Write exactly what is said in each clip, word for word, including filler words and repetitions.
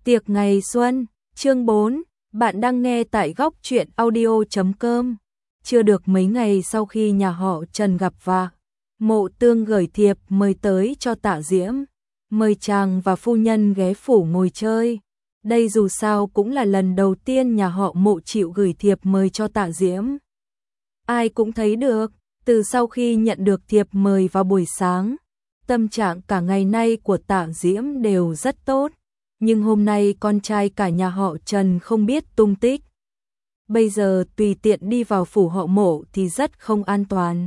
Tiệc ngày xuân, chương bốn, bạn đang nghe tại góc truyện audio chấm com. Chưa được mấy ngày sau khi nhà họ Trần gặp và Mộ Tương gửi thiệp mời tới cho Tạ Diễm, mời chàng và phu nhân ghé phủ ngồi chơi. Đây dù sao cũng là lần đầu tiên nhà họ Mộ chịu gửi thiệp mời cho Tạ Diễm. Ai cũng thấy được, từ sau khi nhận được thiệp mời vào buổi sáng, tâm trạng cả ngày nay của Tạ Diễm đều rất tốt. Nhưng hôm nay con trai cả nhà họ Trần không biết tung tích. Bây giờ tùy tiện đi vào phủ họ Mộ thì rất không an toàn.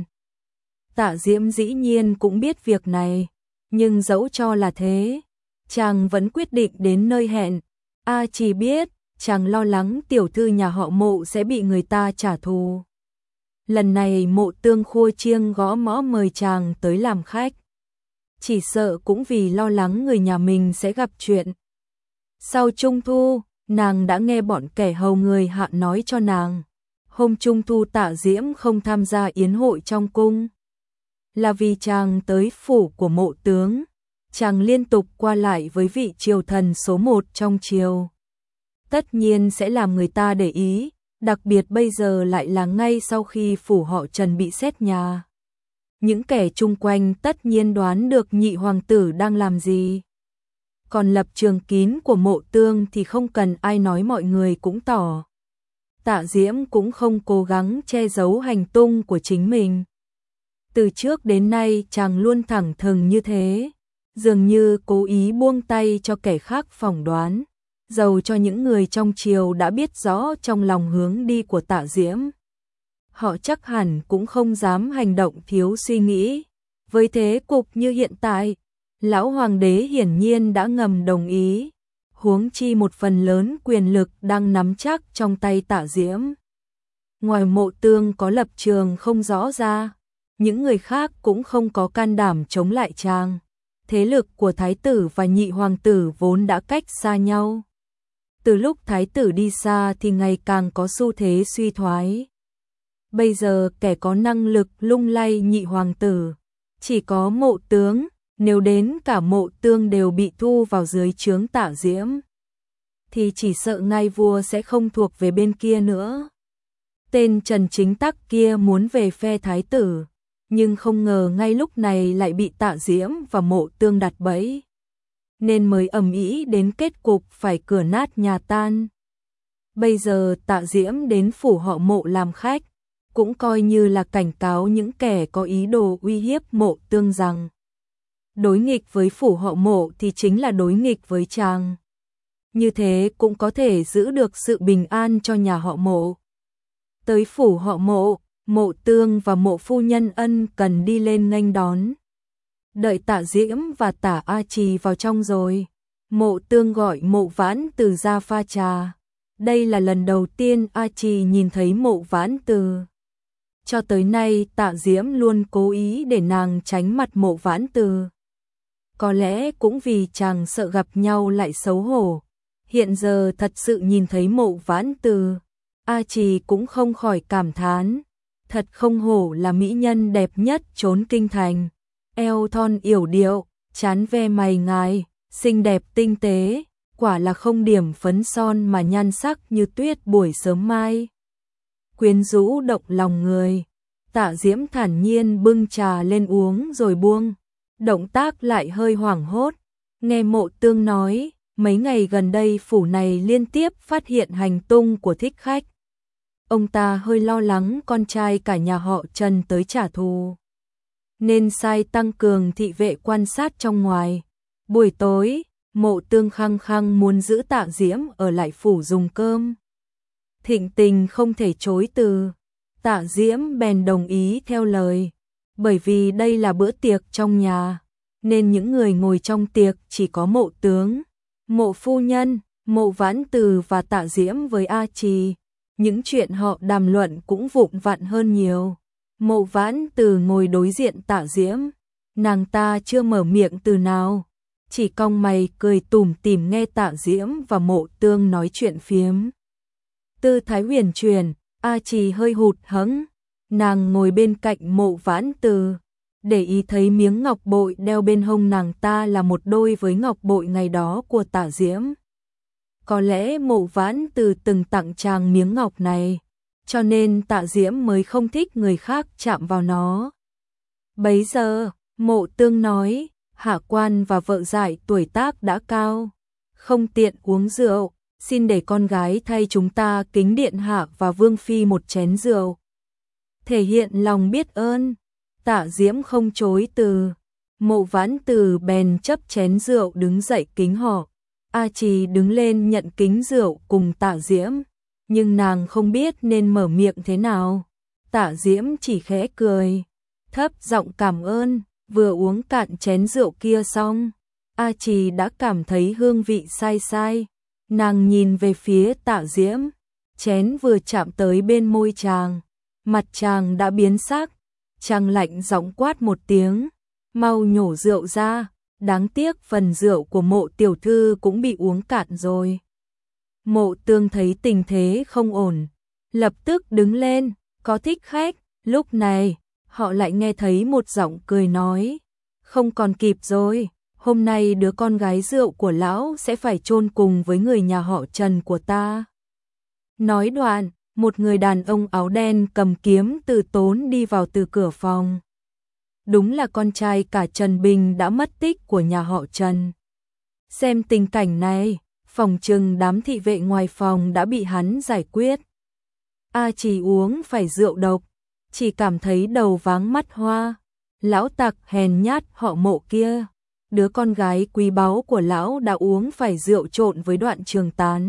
Tạ Diễm dĩ nhiên cũng biết việc này, nhưng dẫu cho là thế, chàng vẫn quyết định đến nơi hẹn. A chỉ biết, chàng lo lắng tiểu thư nhà họ Mộ sẽ bị người ta trả thù. Lần này Mộ Tương khua chiêng gõ mõ mời chàng tới làm khách. Chỉ sợ cũng vì lo lắng người nhà mình sẽ gặp chuyện. Sau Trung Thu, nàng đã nghe bọn kẻ hầu người hạ nói cho nàng. Hôm Trung Thu Tạ Diễm không tham gia yến hội trong cung. Là vì chàng tới phủ của Mộ tướng. Chàng liên tục qua lại với vị triều thần số một trong triều. Tất nhiên sẽ làm người ta để ý, đặc biệt bây giờ lại là ngay sau khi phủ họ Trần bị xét nhà. Những kẻ chung quanh tất nhiên đoán được nhị hoàng tử đang làm gì. Còn lập trường kín của Mộ Tương thì không cần ai nói mọi người cũng tỏ. Tạ Diễm cũng không cố gắng che giấu hành tung của chính mình. Từ trước đến nay chàng luôn thẳng thừng như thế, dường như cố ý buông tay cho kẻ khác phỏng đoán, dầu cho những người trong triều đã biết rõ trong lòng hướng đi của Tạ Diễm. Họ chắc hẳn cũng không dám hành động thiếu suy nghĩ. Với thế cục như hiện tại, lão hoàng đế hiển nhiên đã ngầm đồng ý, huống chi một phần lớn quyền lực đang nắm chắc trong tay Tạ Diễm. Ngoài Mộ Tương có lập trường không rõ ra, những người khác cũng không có can đảm chống lại chàng. Thế lực của thái tử và nhị hoàng tử vốn đã cách xa nhau. Từ lúc thái tử đi xa thì ngày càng có xu thế suy thoái. Bây giờ kẻ có năng lực lung lay nhị hoàng tử chỉ có Mộ Tướng. Nếu đến cả Mộ Tương đều bị thu vào dưới trướng Tạ Diễm, thì chỉ sợ ngai vua sẽ không thuộc về bên kia nữa. Tên Trần Chính Tắc kia muốn về phe thái tử, nhưng không ngờ ngay lúc này lại bị Tạ Diễm và Mộ Tương đặt bẫy, nên mới ầm ĩ đến kết cục phải cửa nát nhà tan. Bây giờ Tạ Diễm đến phủ họ Mộ làm khách, cũng coi như là cảnh cáo những kẻ có ý đồ uy hiếp Mộ Tương rằng đối nghịch với phủ họ Mộ thì chính là đối nghịch với chàng. Như thế cũng có thể giữ được sự bình an cho nhà họ Mộ. Tới phủ họ Mộ, Mộ Tương và Mộ phu nhân ân cần đi lên nghênh đón. Đợi Tạ Diễm và Tạ A Trì vào trong rồi, Mộ Tương gọi Mộ Vãn Từ ra pha trà. Đây là lần đầu tiên A Trì nhìn thấy Mộ Vãn Từ. Cho tới nay Tạ Diễm luôn cố ý để nàng tránh mặt Mộ Vãn Từ. Có lẽ cũng vì chàng sợ gặp nhau lại xấu hổ. Hiện giờ thật sự nhìn thấy Mộ Vãn Từ, A Trì cũng không khỏi cảm thán. Thật không hổ là mỹ nhân đẹp nhất chốn kinh thành. Eo thon yểu điệu, trán ve mày ngài, xinh đẹp tinh tế, quả là không điểm phấn son mà nhan sắc như tuyết buổi sớm mai. Quyến rũ động lòng người. Tạ Diễm thản nhiên bưng trà lên uống rồi buông. Động tác lại hơi hoảng hốt. Nghe Mộ Tương nói, mấy ngày gần đây phủ này liên tiếp phát hiện hành tung của thích khách. Ông ta hơi lo lắng con trai cả nhà họ Trần tới trả thù, nên sai tăng cường thị vệ quan sát trong ngoài. Buổi tối, Mộ Tương khăng khăng muốn giữ Tạ Diễm ở lại phủ dùng cơm. Thịnh tình không thể chối từ, Tạ Diễm bèn đồng ý theo lời. Bởi vì đây là bữa tiệc trong nhà, nên những người ngồi trong tiệc chỉ có Mộ Tướng, Mộ phu nhân, Mộ Vãn Từ và Tạ Diễm với A Trì. Những chuyện họ đàm luận cũng vụn vặn hơn nhiều. Mộ Vãn Từ ngồi đối diện Tạ Diễm, nàng ta chưa mở miệng từ nào, chỉ cong mày cười tủm tỉm nghe Tạ Diễm và Mộ Tương nói chuyện phiếm. Tư thái huyền chuyển, A Trì hơi hụt hẫng. Nàng ngồi bên cạnh Mộ Vãn Từ, để ý thấy miếng ngọc bội đeo bên hông nàng ta là một đôi với ngọc bội ngày đó của Tạ Diễm. có lẽ Mộ Vãn Từ từng tặng chàng miếng ngọc này, cho nên Tạ Diễm mới không thích người khác chạm vào nó. Bấy giờ, Mộ Tương nói, hạ quan và vợ dại tuổi tác đã cao, không tiện uống rượu, xin để con gái thay chúng ta kính điện hạ và vương phi một chén rượu. Thể hiện lòng biết ơn, Tạ Diễm không chối từ. Mộ Vãn Từ bèn chấp chén rượu đứng dậy kính họ. A Trì đứng lên nhận kính rượu cùng Tạ Diễm, nhưng nàng không biết nên mở miệng thế nào. Tạ Diễm chỉ khẽ cười, thấp giọng cảm ơn, vừa uống cạn chén rượu kia xong, A Trì đã cảm thấy hương vị sai sai. Nàng nhìn về phía Tạ Diễm, chén vừa chạm tới bên môi chàng, mặt chàng đã biến sắc, chàng lạnh giọng quát một tiếng, mau nhổ rượu ra, đáng tiếc phần rượu của Mộ tiểu thư cũng bị uống cạn rồi. Mộ Tương thấy tình thế không ổn, lập tức đứng lên, có thích khách. Lúc này, họ lại nghe thấy một giọng cười nói, không còn kịp rồi, hôm nay đứa con gái rượu của lão sẽ phải chôn cùng với người nhà họ Trần của ta. Nói đoạn, một người đàn ông áo đen cầm kiếm từ tốn đi vào từ cửa phòng. Đúng là con trai cả Trần Bình đã mất tích của nhà họ Trần. Xem tình cảnh này, phòng trừng đám thị vệ ngoài phòng đã bị hắn giải quyết. A Trì uống phải rượu độc, chỉ cảm thấy đầu váng mắt hoa. Lão tặc hèn nhát họ Mộ kia, đứa con gái quý báu của lão đã uống phải rượu trộn với Đoạn Trường Tán.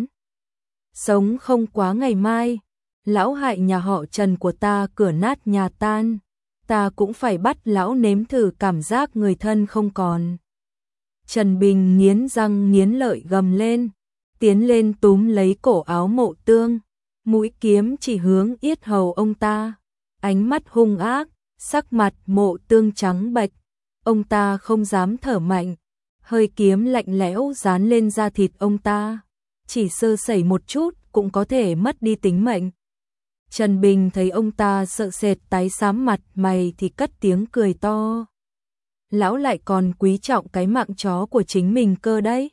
Sống không quá ngày mai, lão hại nhà họ Trần của ta cửa nát nhà tan, ta cũng phải bắt lão nếm thử cảm giác người thân không còn. Trần Bình nghiến răng nghiến lợi gầm lên, tiến lên túm lấy cổ áo Mộ Tương, mũi kiếm chỉ hướng yết hầu ông ta, ánh mắt hung ác, sắc mặt Mộ Tương trắng bệch, ông ta không dám thở mạnh, hơi kiếm lạnh lẽo dán lên da thịt ông ta, chỉ sơ sẩy một chút cũng có thể mất đi tính mệnh. Trần Bình thấy ông ta sợ sệt tái xám mặt mày thì cất tiếng cười to. Lão lại còn quý trọng cái mạng chó của chính mình cơ đấy.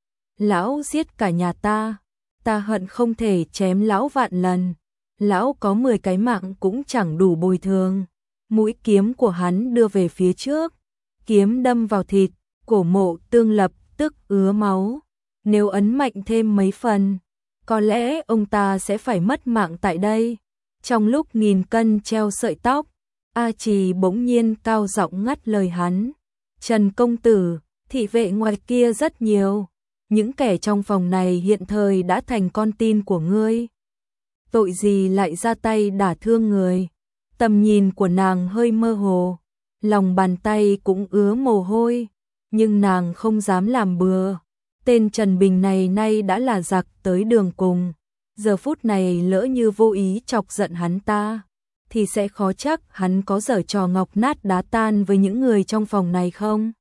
Lão giết cả nhà ta, ta hận không thể chém lão vạn lần. Lão có mười cái mạng cũng chẳng đủ bồi thường. Mũi kiếm của hắn đưa về phía trước, kiếm đâm vào thịt, cổ Mộ Tương lập tức ứa máu. Nếu ấn mạnh thêm mấy phần, có lẽ ông ta sẽ phải mất mạng tại đây. Trong lúc nghìn cân treo sợi tóc, A Trì bỗng nhiên cao giọng ngắt lời hắn. Trần công tử, thị vệ ngoài kia rất nhiều. Những kẻ trong phòng này hiện thời đã thành con tin của ngươi. Tội gì lại ra tay đả thương người. Tầm nhìn của nàng hơi mơ hồ, lòng bàn tay cũng ứa mồ hôi, nhưng nàng không dám làm bừa. Tên Trần Bình này nay đã là giặc tới đường cùng, giờ phút này lỡ như vô ý chọc giận hắn ta, thì sẽ khó chắc hắn có giở trò ngọc nát đá tan với những người trong phòng này không.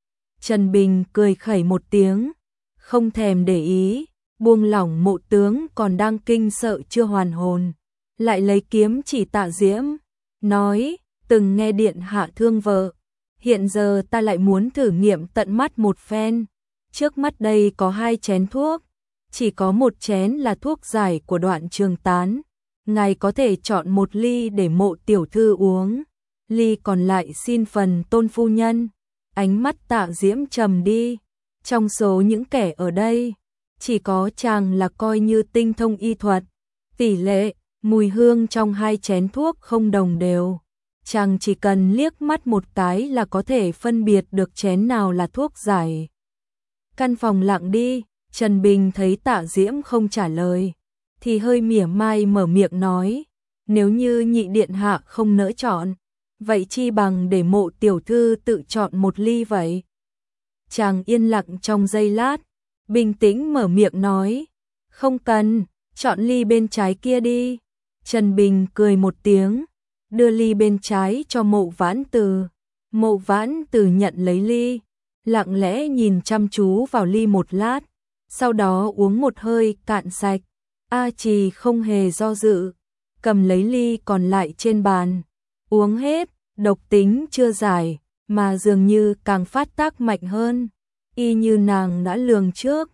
Trần Bình cười khẩy một tiếng, không thèm để ý, buông lỏng Mộ Tướng còn đang kinh sợ chưa hoàn hồn, lại lấy kiếm chỉ Tạ Diễm, nói, từng nghe điện hạ thương vợ, hiện giờ ta lại muốn thử nghiệm tận mắt một phen. Trước mắt đây có hai chén thuốc, chỉ có một chén là thuốc giải của Đoạn Trường Tán, ngài có thể chọn một ly để Mộ tiểu thư uống, ly còn lại xin phần tôn phu nhân. Ánh mắt Tạ Diễm trầm đi, trong số những kẻ ở đây, chỉ có chàng là coi như tinh thông y thuật, tỷ lệ, mùi hương trong hai chén thuốc không đồng đều. Chàng chỉ cần liếc mắt một cái là có thể phân biệt được chén nào là thuốc giải. Căn phòng lặng đi, Trần Bình thấy Tạ Diễm không trả lời, thì hơi mỉa mai mở miệng nói, nếu như nhị điện hạ không nỡ chọn, vậy chi bằng để Mộ tiểu thư tự chọn một ly vậy. Chàng yên lặng trong giây lát, bình tĩnh mở miệng nói, không cần, chọn ly bên trái kia đi. Trần Bình cười một tiếng, đưa ly bên trái cho Mộ Vãn Từ. Mộ Vãn Từ nhận lấy ly, lặng lẽ nhìn chăm chú vào ly một lát, sau đó uống một hơi cạn sạch. A Trì không hề do dự, cầm lấy ly còn lại trên bàn, uống hết, độc tính chưa giải, mà dường như càng phát tác mạnh hơn, y như nàng đã lường trước.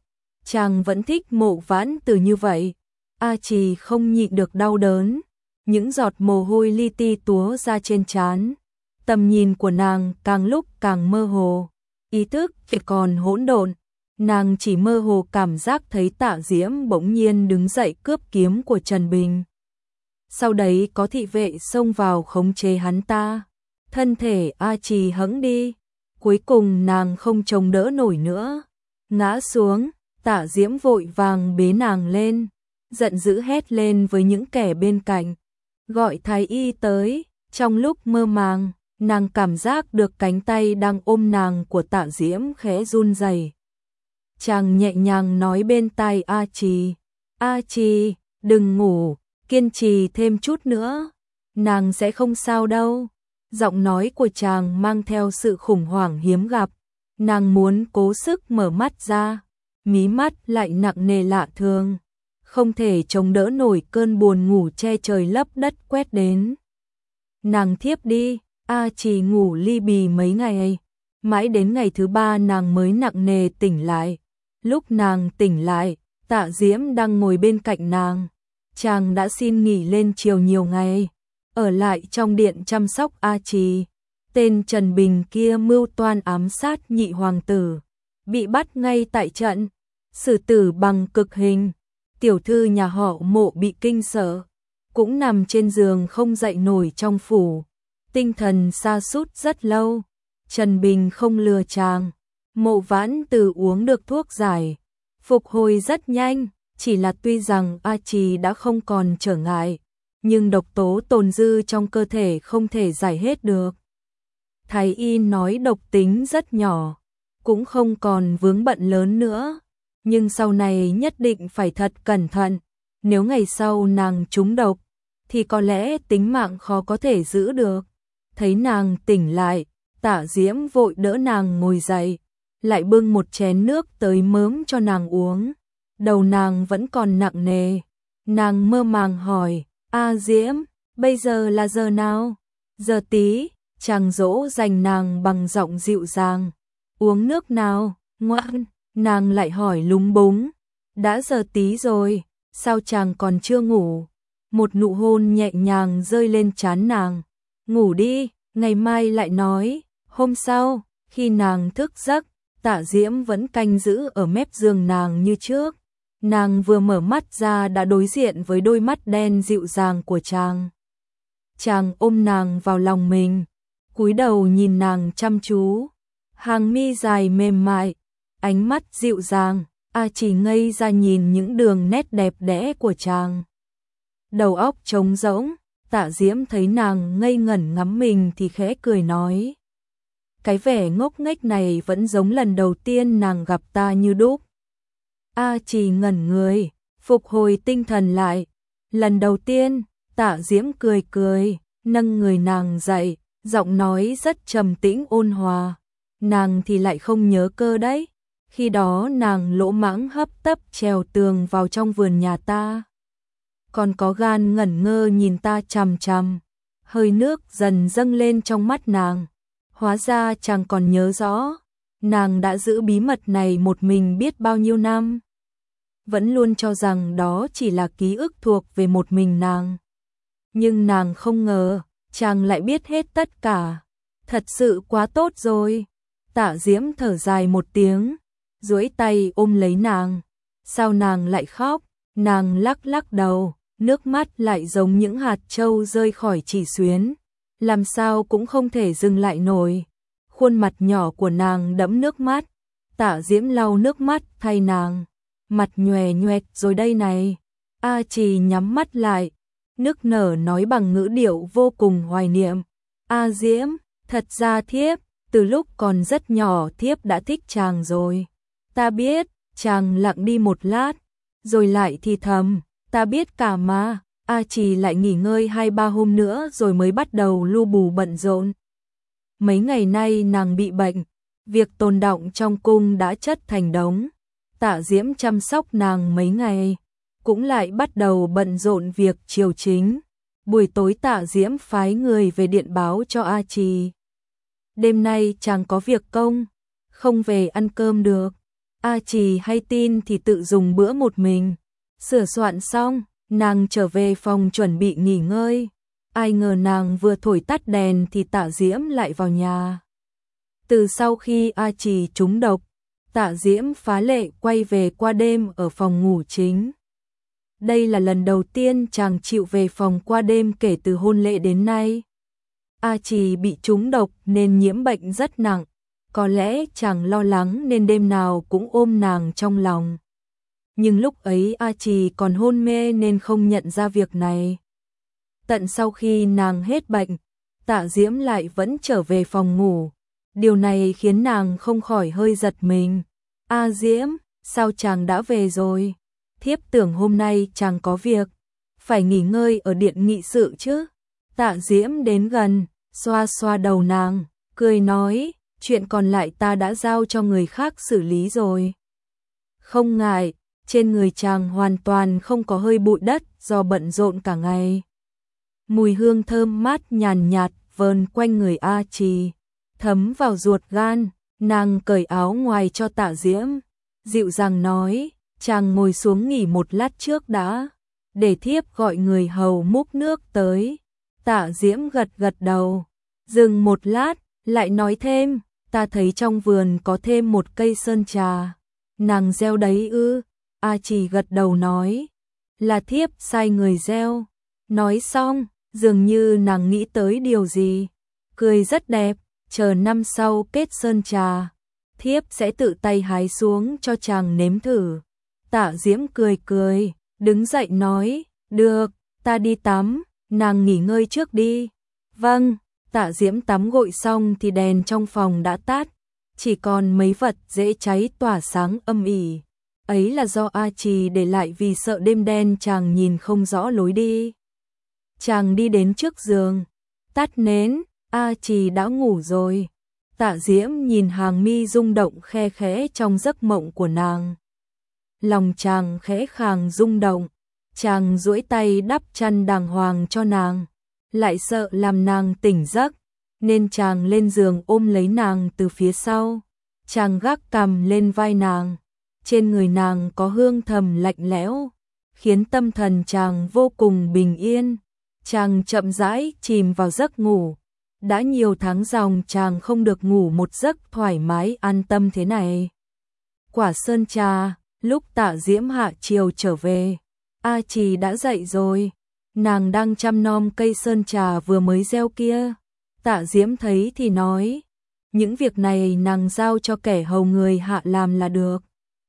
Chàng vẫn thích Mộ Vãn Từ như vậy. A Trì không nhịn được đau đớn, những giọt mồ hôi li ti túa ra trên trán. Tầm nhìn của nàng càng lúc càng mơ hồ, ý thức chỉ còn hỗn độn. Nàng chỉ mơ hồ cảm giác thấy Tạ Diễm bỗng nhiên đứng dậy cướp kiếm của Trần Bình. Sau đấy có thị vệ xông vào khống chế hắn ta. Thân thể A Trì hẫng đi. Cuối cùng nàng không chống đỡ nổi nữa, ngã xuống. Tạ Diễm vội vàng bế nàng lên, giận dữ hét lên với những kẻ bên cạnh, gọi thái y tới. Trong lúc mơ màng, nàng cảm giác được cánh tay đang ôm nàng của Tạ Diễm khẽ run rẩy. Chàng nhẹ nhàng nói bên tai A Trì, A Trì, đừng ngủ, kiên trì thêm chút nữa, nàng sẽ không sao đâu. Giọng nói của chàng mang theo sự khủng hoảng hiếm gặp. Nàng muốn cố sức mở mắt ra, mí mắt lại nặng nề lạ thường, không thể chống đỡ nổi cơn buồn ngủ che trời lấp đất quét đến. Nàng thiếp đi. A Trì ngủ li bì mấy ngày, mãi đến ngày thứ ba nàng mới nặng nề tỉnh lại. Lúc nàng tỉnh lại, Tạ Diễm đang ngồi bên cạnh nàng. Chàng đã xin nghỉ lên chiều nhiều ngày, ở lại trong điện chăm sóc A Trì. Tên Trần Bình kia mưu toan ám sát nhị hoàng tử, bị bắt ngay tại trận, xử tử bằng cực hình. Tiểu thư nhà họ Mộ bị kinh sợ, cũng nằm trên giường không dậy nổi trong phủ, tinh thần sa sút rất lâu. Trần Bình không lừa chàng, Mộ Vãn Từ uống được thuốc giải, phục hồi rất nhanh. Chỉ là tuy rằng A Trì đã không còn trở ngại, nhưng độc tố tồn dư trong cơ thể không thể giải hết được. Thái y nói độc tính rất nhỏ, cũng không còn vướng bận lớn nữa, nhưng sau này nhất định phải thật cẩn thận. Nếu ngày sau nàng trúng độc, thì có lẽ tính mạng khó có thể giữ được. Thấy nàng tỉnh lại, Tạ Diễm vội đỡ nàng ngồi dậy, lại bưng một chén nước tới mớm cho nàng uống. Đầu nàng vẫn còn nặng nề, nàng mơ màng hỏi, A Diễm, bây giờ là giờ nào? Giờ tí. Chàng dỗ dành nàng bằng giọng dịu dàng. Uống nước nào, ngoan. Nàng lại hỏi lúng búng, đã giờ tí rồi, sao chàng còn chưa ngủ? Một nụ hôn nhẹ nhàng rơi lên trán nàng. Ngủ đi, ngày mai lại nói. Hôm sau, khi nàng thức giấc, Tạ Diễm vẫn canh giữ ở mép giường nàng như trước. Nàng vừa mở mắt ra đã đối diện với đôi mắt đen dịu dàng của chàng. Chàng ôm nàng vào lòng mình, cúi đầu nhìn nàng chăm chú, hàng mi dài mềm mại, ánh mắt dịu dàng. A Trì ngây ra nhìn những đường nét đẹp đẽ của chàng. Đầu óc trống rỗng. Tạ Diễm thấy nàng ngây ngẩn ngắm mình thì khẽ cười nói, cái vẻ ngốc nghếch này vẫn giống lần đầu tiên nàng gặp ta như đúc. A Trì ngẩn người, phục hồi tinh thần lại. Lần đầu tiên. Tạ Diễm cười cười, nâng người nàng dậy, giọng nói rất trầm tĩnh ôn hòa. Nàng thì lại không nhớ cơ đấy. Khi đó nàng lỗ mãng hấp tấp trèo tường vào trong vườn nhà ta, còn có gan ngẩn ngơ nhìn ta chằm chằm. Hơi nước dần dâng lên trong mắt nàng. Hóa ra chàng còn nhớ rõ, nàng đã giữ bí mật này một mình biết bao nhiêu năm. Vẫn luôn cho rằng đó chỉ là ký ức thuộc về một mình nàng. Nhưng nàng không ngờ, chàng lại biết hết tất cả. Thật sự quá tốt rồi. Tạ Diễm thở dài một tiếng, duỗi tay ôm lấy nàng. Sao nàng lại khóc? Nàng lắc lắc đầu, nước mắt lại giống những hạt châu rơi khỏi chỉ xuyến, làm sao cũng không thể dừng lại nổi. Khuôn mặt nhỏ của nàng đẫm nước mắt. Tạ Diễm lau nước mắt thay nàng, mặt nhòe nhoẹt rồi đây này. A Trì nhắm mắt lại, nức nở nói bằng ngữ điệu vô cùng hoài niệm, A Diễm, thật ra thiếp, từ lúc còn rất nhỏ thiếp đã thích chàng rồi. Ta biết. Chàng lặng đi một lát, rồi lại thì thầm, ta biết cả mà. A Trì lại nghỉ ngơi hai ba hôm nữa rồi mới bắt đầu lu bù bận rộn. Mấy ngày nay nàng bị bệnh, việc tồn đọng trong cung đã chất thành đống. Tạ Diễm chăm sóc nàng mấy ngày, cũng lại bắt đầu bận rộn việc triều chính. Buổi tối Tạ Diễm phái người về điện báo cho A Trì, đêm nay chàng có việc công, không về ăn cơm được. A Trì hay tin thì tự dùng bữa một mình. Sửa soạn xong, nàng trở về phòng chuẩn bị nghỉ ngơi. Ai ngờ nàng vừa thổi tắt đèn thì Tạ Diễm lại vào nhà. Từ sau khi A Trì trúng độc, Tạ Diễm phá lệ quay về qua đêm ở phòng ngủ chính. Đây là lần đầu tiên chàng chịu về phòng qua đêm kể từ hôn lễ đến nay. A Trì bị trúng độc nên nhiễm bệnh rất nặng. Có lẽ chàng lo lắng nên đêm nào cũng ôm nàng trong lòng. Nhưng lúc ấy A Trì còn hôn mê nên không nhận ra việc này. Tận sau khi nàng hết bệnh, Tạ Diễm lại vẫn trở về phòng ngủ. Điều này khiến nàng không khỏi hơi giật mình. A Diễm, sao chàng đã về rồi? Thiếp tưởng hôm nay chàng có việc, phải nghỉ ngơi ở điện nghị sự chứ. Tạ Diễm đến gần, xoa xoa đầu nàng, cười nói, chuyện còn lại ta đã giao cho người khác xử lý rồi. Không ngại, trên người chàng hoàn toàn không có hơi bụi đất do bận rộn cả ngày. Mùi hương thơm mát nhàn nhạt vờn quanh người A Trì, thấm vào ruột gan. Nàng cởi áo ngoài cho Tạ Diễm, dịu dàng nói, chàng ngồi xuống nghỉ một lát trước đã, để thiếp gọi người hầu múc nước tới. Tạ Diễm gật gật đầu, dừng một lát, lại nói thêm, ta thấy trong vườn có thêm một cây sơn trà. Nàng gieo đấy ư? A Trì gật đầu nói, là thiếp sai người gieo. Nói xong, dường như nàng nghĩ tới điều gì, cười rất đẹp, chờ năm sau kết sơn trà, thiếp sẽ tự tay hái xuống cho chàng nếm thử. Tạ Diễm cười cười, đứng dậy nói, được, ta đi tắm, nàng nghỉ ngơi trước đi. Vâng. Tạ Diễm tắm gội xong thì đèn trong phòng đã tắt, chỉ còn mấy vật dễ cháy tỏa sáng âm ỉ. Ấy là do A Trì để lại vì sợ đêm đen chàng nhìn không rõ lối đi. Chàng đi đến trước giường, tắt nến, A Trì đã ngủ rồi. Tạ Diễm nhìn hàng mi rung động khe khẽ trong giấc mộng của nàng. Lòng chàng khẽ khàng rung động, chàng duỗi tay đắp chăn đàng hoàng cho nàng. Lại sợ làm nàng tỉnh giấc, nên chàng lên giường ôm lấy nàng từ phía sau. Chàng gác cằm lên vai nàng, trên người nàng có hương thầm lạnh lẽo, khiến tâm thần chàng vô cùng bình yên. Chàng chậm rãi chìm vào giấc ngủ. Đã nhiều tháng dòng chàng không được ngủ một giấc thoải mái an tâm thế này. Quả sơn trà, lúc Tạ Diễm hạ chiều trở về, A Trì đã dậy rồi. Nàng đang chăm nom cây sơn trà vừa mới gieo kia. Tạ Diễm thấy thì nói, những việc này nàng giao cho kẻ hầu người hạ làm là được.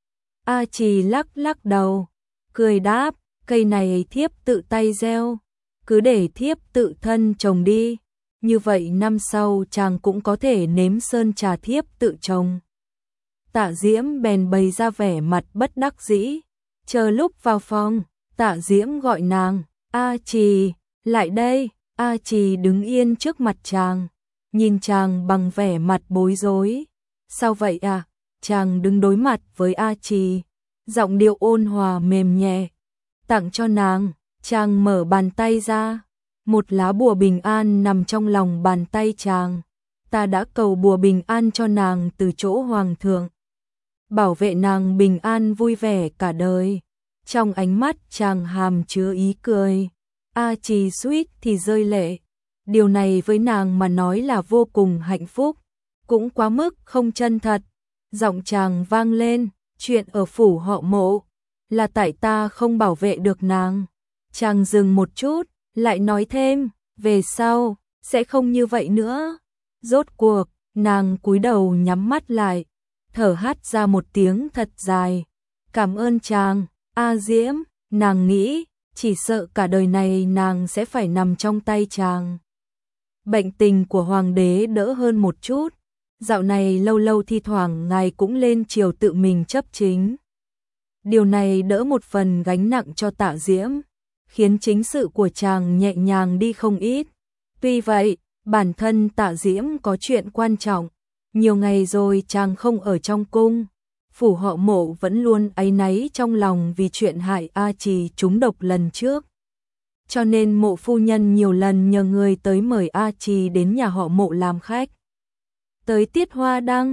A Trì lắc lắc đầu, cười đáp, cây này thiếp tự tay gieo, cứ để thiếp tự thân trồng đi, như vậy năm sau chàng cũng có thể nếm sơn trà thiếp tự trồng. Tạ Diễm bèn bày ra vẻ mặt bất đắc dĩ, chờ lúc vào phòng, Tạ Diễm gọi nàng, A Trì, lại đây. A Trì đứng yên trước mặt chàng, nhìn chàng bằng vẻ mặt bối rối. Sao vậy à? Chàng đứng đối mặt với A Trì, giọng điệu ôn hòa mềm nhẹ. Tặng cho nàng. Chàng mở bàn tay ra, một lá bùa bình an nằm trong lòng bàn tay chàng. Ta đã cầu bùa bình an cho nàng từ chỗ hoàng thượng, bảo vệ nàng bình an vui vẻ cả đời. Trong ánh mắt chàng hàm chứa ý cười. A Trì suýt thì rơi lệ. Điều này với nàng mà nói là vô cùng hạnh phúc, cũng quá mức không chân thật. Giọng chàng vang lên, chuyện ở phủ họ Mộ là tại ta không bảo vệ được nàng. Chàng dừng một chút, lại nói thêm, về sau sẽ không như vậy nữa. Rốt cuộc, nàng cúi đầu nhắm mắt lại, thở hắt ra một tiếng thật dài. Cảm ơn chàng, A Diễm. Nàng nghĩ, chỉ sợ cả đời này nàng sẽ phải nằm trong tay chàng. Bệnh tình của hoàng đế đỡ hơn một chút. Dạo này lâu lâu thi thoảng ngài cũng lên triều tự mình chấp chính. Điều này đỡ một phần gánh nặng cho Tạ Diễm, khiến chính sự của chàng nhẹ nhàng đi không ít. Tuy vậy, bản thân Tạ Diễm có chuyện quan trọng. Nhiều ngày rồi chàng không ở trong cung. Phủ họ Mộ vẫn luôn áy náy trong lòng vì chuyện hại A Trì trúng độc lần trước. Cho nên Mộ phu nhân nhiều lần nhờ người tới mời A Trì đến nhà họ Mộ làm khách. Tới tiết hoa đăng,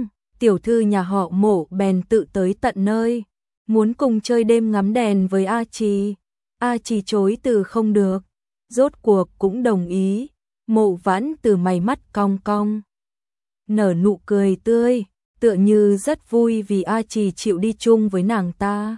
tiểu thư nhà họ Mộ bèn tự tới tận nơi, muốn cùng chơi đêm ngắm đèn với A Trì. A Trì chối từ không được, rốt cuộc cũng đồng ý. Mộ Vãn Từ mày mắt cong cong, nở nụ cười tươi, tựa như rất vui vì A Trì chịu đi chung với nàng ta.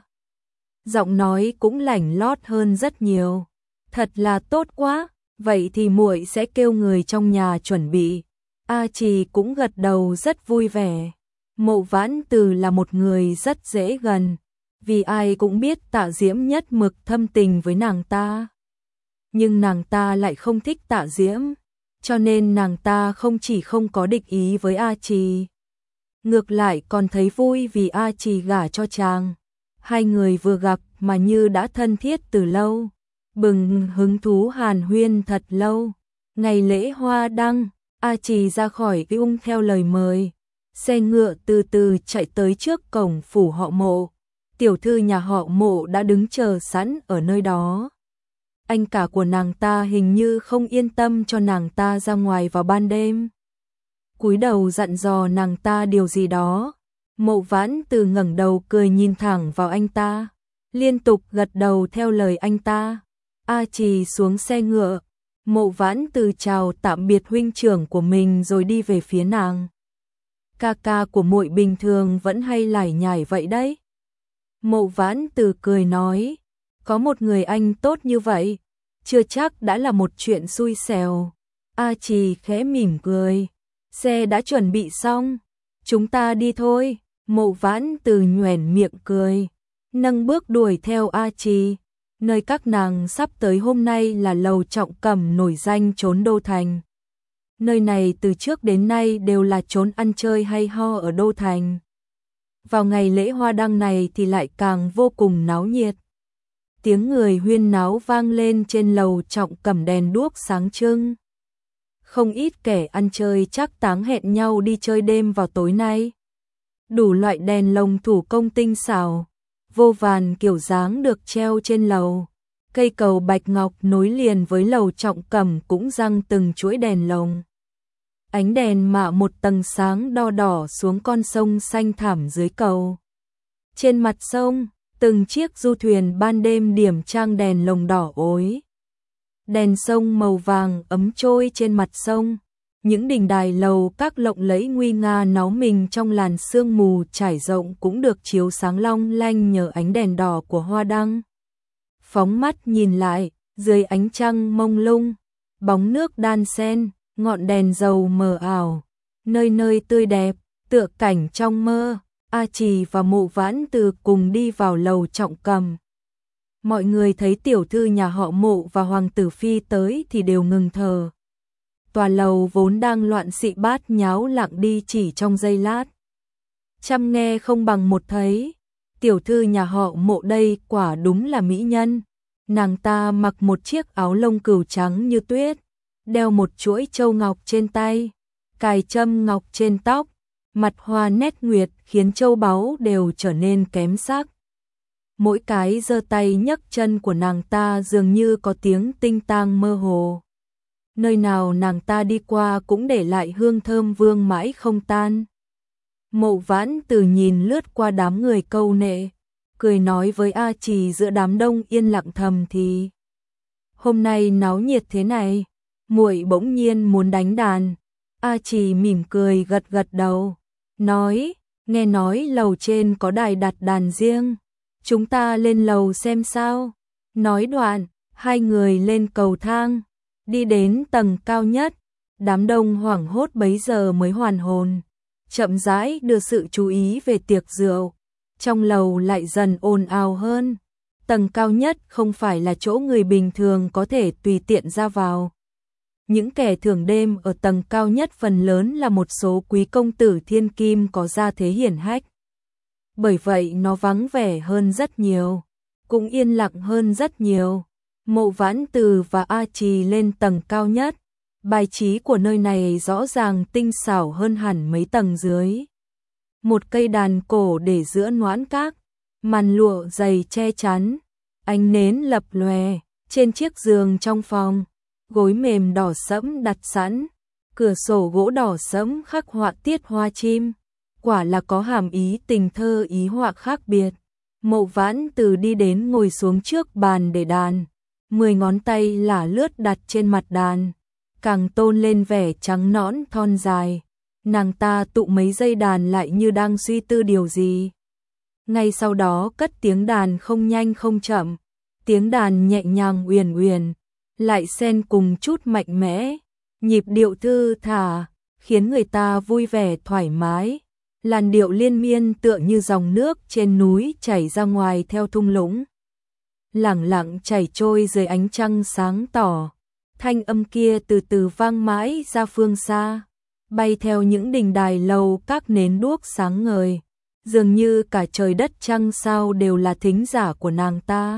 Giọng nói cũng lảnh lót hơn rất nhiều. Thật là tốt quá, vậy thì muội sẽ kêu người trong nhà chuẩn bị. A Trì cũng gật đầu rất vui vẻ. Mộ Vãn Từ là một người rất dễ gần, vì ai cũng biết Tạ Diễm nhất mực thâm tình với nàng ta. Nhưng nàng ta lại không thích Tạ Diễm, cho nên nàng ta không chỉ không có địch ý với A Trì, ngược lại còn thấy vui vì A Trì gả cho chàng. Hai người vừa gặp mà như đã thân thiết từ lâu, bừng hứng thú hàn huyên thật lâu. Ngày lễ hoa đăng, A Trì ra khỏi cung theo lời mời, xe ngựa từ từ chạy tới trước cổng phủ họ Mộ. Tiểu thư nhà họ Mộ đã đứng chờ sẵn ở nơi đó. Anh cả của nàng ta hình như không yên tâm cho nàng ta ra ngoài vào ban đêm, cúi đầu dặn dò nàng ta điều gì đó. Mộ Vãn Từ ngẩng đầu cười nhìn thẳng vào anh ta, liên tục gật đầu theo lời anh ta. A Trì xuống xe ngựa, Mộ Vãn Từ chào tạm biệt huynh trưởng của mình rồi đi về phía nàng. Ca ca của muội bình thường vẫn hay lải nhải vậy đấy. Mộ Vãn Từ cười nói, có một người anh tốt như vậy, chưa chắc đã là một chuyện xui xẻo. A Trì khẽ mỉm cười, xe đã chuẩn bị xong, chúng ta đi thôi. Mộ Vãn Từ nhoẻn miệng cười, nâng bước đuổi theo A Trì. Nơi các nàng sắp tới hôm nay là lầu Trọng Cẩm nổi danh chốn Đô Thành. Nơi này từ trước đến nay đều là chốn ăn chơi hay ho ở Đô Thành. Vào ngày lễ hoa đăng này thì lại càng vô cùng náo nhiệt. Tiếng người huyên náo vang lên trên lầu Trọng Cẩm, đèn đuốc sáng trưng. Không ít kẻ ăn chơi chắc táng hẹn nhau đi chơi đêm vào tối nay. Đủ loại đèn lồng thủ công tinh xảo, vô vàn kiểu dáng được treo trên lầu. Cây cầu bạch ngọc nối liền với lầu Trọng Cẩm cũng răng từng chuỗi đèn lồng. Ánh đèn mạ một tầng sáng đo đỏ xuống con sông xanh thẳm dưới cầu. Trên mặt sông, từng chiếc du thuyền ban đêm điểm trang đèn lồng đỏ ối. Đèn sông màu vàng ấm trôi trên mặt sông. Những đình đài lầu các lộng lẫy nguy nga náu mình trong làn sương mù trải rộng cũng được chiếu sáng long lanh nhờ ánh đèn đỏ của hoa đăng. Phóng mắt nhìn lại, dưới ánh trăng mông lung, bóng nước đan xen, ngọn đèn dầu mờ ảo, nơi nơi tươi đẹp, tựa cảnh trong mơ. A Trì và Mộ Vãn Từ cùng đi vào lầu Trọng Cẩm. Mọi người thấy tiểu thư nhà họ Mộ và hoàng tử phi tới thì đều ngừng thở. Tòa lầu vốn đang loạn xị bát nháo lặng đi chỉ trong giây lát. Trăm nghe không bằng một thấy, tiểu thư nhà họ Mộ đây quả đúng là mỹ nhân. Nàng ta mặc một chiếc áo lông cừu trắng như tuyết, đeo một chuỗi châu ngọc trên tay, cài châm ngọc trên tóc, mặt hoa nét nguyệt khiến châu báu đều trở nên kém sắc. Mỗi cái giơ tay nhấc chân của nàng ta dường như có tiếng tinh tang mơ hồ. Nơi nào nàng ta đi qua cũng để lại hương thơm vương mãi không tan. Mộ Vãn Từ nhìn lướt qua đám người câu nệ, cười nói với A Trì giữa đám đông yên lặng thầm thì: hôm nay náo nhiệt thế này, muội bỗng nhiên muốn đánh đàn. A Trì mỉm cười gật gật đầu, nói: nghe nói lầu trên có đài đặt đàn riêng, chúng ta lên lầu xem sao. Nói đoạn, hai người lên cầu thang, đi đến tầng cao nhất. Đám đông hoảng hốt bấy giờ mới hoàn hồn, chậm rãi đưa sự chú ý về tiệc rượu. Trong lầu lại dần ồn ào hơn. Tầng cao nhất không phải là chỗ người bình thường có thể tùy tiện ra vào. Những kẻ thưởng đêm ở tầng cao nhất phần lớn là một số quý công tử thiên kim có gia thế hiển hách. Bởi vậy nó vắng vẻ hơn rất nhiều, cũng yên lặng hơn rất nhiều. Mộ Vãn Từ và A Trì lên tầng cao nhất. Bài trí của nơi này rõ ràng tinh xảo hơn hẳn mấy tầng dưới. Một cây đàn cổ để giữa noãn các, màn lụa dày che chắn, ánh nến lập lòe. Trên chiếc giường trong phòng, gối mềm đỏ sẫm đặt sẵn, cửa sổ gỗ đỏ sẫm khắc họa tiết hoa chim. quả là có hàm ý tình thơ ý họa khác biệt. Mộ Vãn Từ đi đến ngồi xuống trước bàn để đàn, mười ngón tay lả lướt đặt trên mặt đàn, càng tôn lên vẻ trắng nõn thon dài. Nàng ta tụ mấy dây đàn lại như đang suy tư điều gì. Ngay sau đó cất tiếng đàn không nhanh không chậm, tiếng đàn nhẹ nhàng uyển uyển, lại xen cùng chút mạnh mẽ, nhịp điệu thư thả, khiến người ta vui vẻ thoải mái. Làn điệu liên miên tựa như dòng nước trên núi chảy ra ngoài theo thung lũng, lẳng lặng chảy trôi dưới ánh trăng sáng tỏ. Thanh âm kia từ từ vang mãi ra phương xa, bay theo những đình đài lầu các nến đuốc sáng ngời, dường như cả trời đất trăng sao đều là thính giả của nàng ta.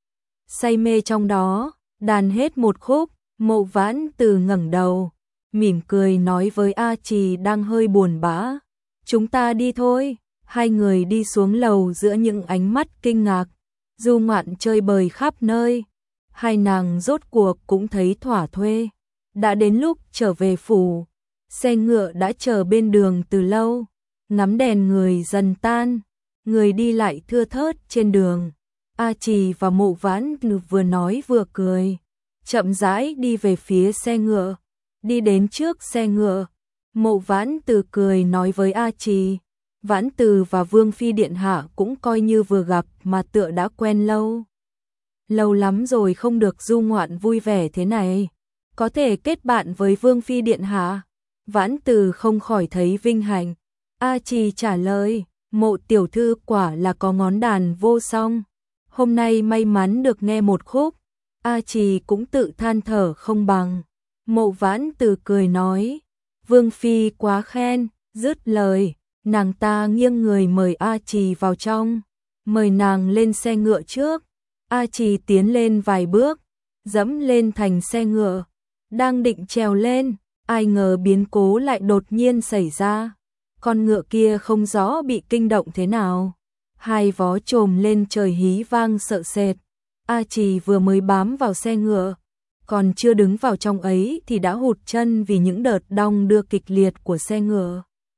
Say mê trong đó, đàn hết một khúc, Mộ Vãn Từ ngẩng đầu, mỉm cười nói với A Trì đang hơi buồn bã, chúng ta đi thôi. Hai người đi xuống lầu giữa những ánh mắt kinh ngạc, du ngoạn chơi bời khắp nơi. Hai nàng rốt cuộc cũng thấy thỏa thuê. Đã đến lúc trở về phủ, xe ngựa đã chờ bên đường từ lâu, ngắm đèn người dần tan, người đi lại thưa thớt trên đường. A Trì và Mộ Vãn Từ vừa nói vừa cười, chậm rãi đi về phía xe ngựa. Đi đến trước xe ngựa, Mộ Vãn Từ cười nói với A Trì, Vãn Từ và Vương Phi Điện Hạ cũng coi như vừa gặp mà tựa đã quen lâu. Lâu lắm rồi không được du ngoạn vui vẻ thế này, có thể kết bạn với Vương Phi Điện Hạ. Vãn Từ không khỏi thấy vinh hạnh. A Trì trả lời, Mộ tiểu thư quả là có ngón đàn vô song, hôm nay may mắn được nghe một khúc. A Trì cũng tự than thở không bằng. Mộ Vãn Từ cười nói, Vương Phi quá khen. Dứt lời, nàng ta nghiêng người mời A Trì vào trong, mời nàng lên xe ngựa trước. A Trì tiến lên vài bước, dẫm lên thành xe ngựa, đang định trèo lên, ai ngờ biến cố lại đột nhiên xảy ra. Con ngựa kia không rõ bị kinh động thế nào, hai vó trồm lên trời hí vang sợ sệt. A Trì vừa mới bám vào xe ngựa, còn chưa đứng vào trong ấy thì đã hụt chân vì những đợt đong đưa kịch liệt của xe ngựa.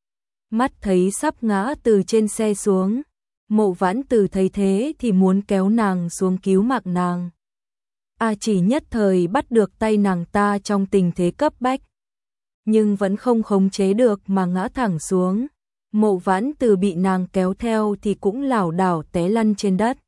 Mắt thấy sắp ngã từ trên xe xuống, Mộ Vãn Từ thấy thế thì muốn kéo nàng xuống cứu mạng nàng. A Trì nhất thời bắt được tay nàng ta trong tình thế cấp bách, nhưng vẫn không khống chế được mà ngã thẳng xuống. Mộ Vãn Từ bị nàng kéo theo thì cũng lảo đảo té lăn trên đất.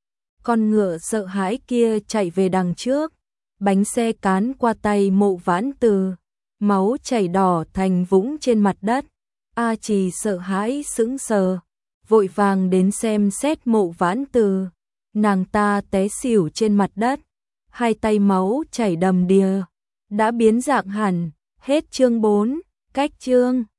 Con ngựa sợ hãi kia chạy về đằng trước, bánh xe cán qua tay Mộ Vãn Từ, máu chảy đỏ thành vũng trên mặt đất. A Trì sợ hãi sững sờ, vội vàng đến xem xét Mộ Vãn Từ. Nàng ta té xỉu trên mặt đất, hai tay máu chảy đầm đìa, đã biến dạng hẳn. Hết chương bốn, cách chương.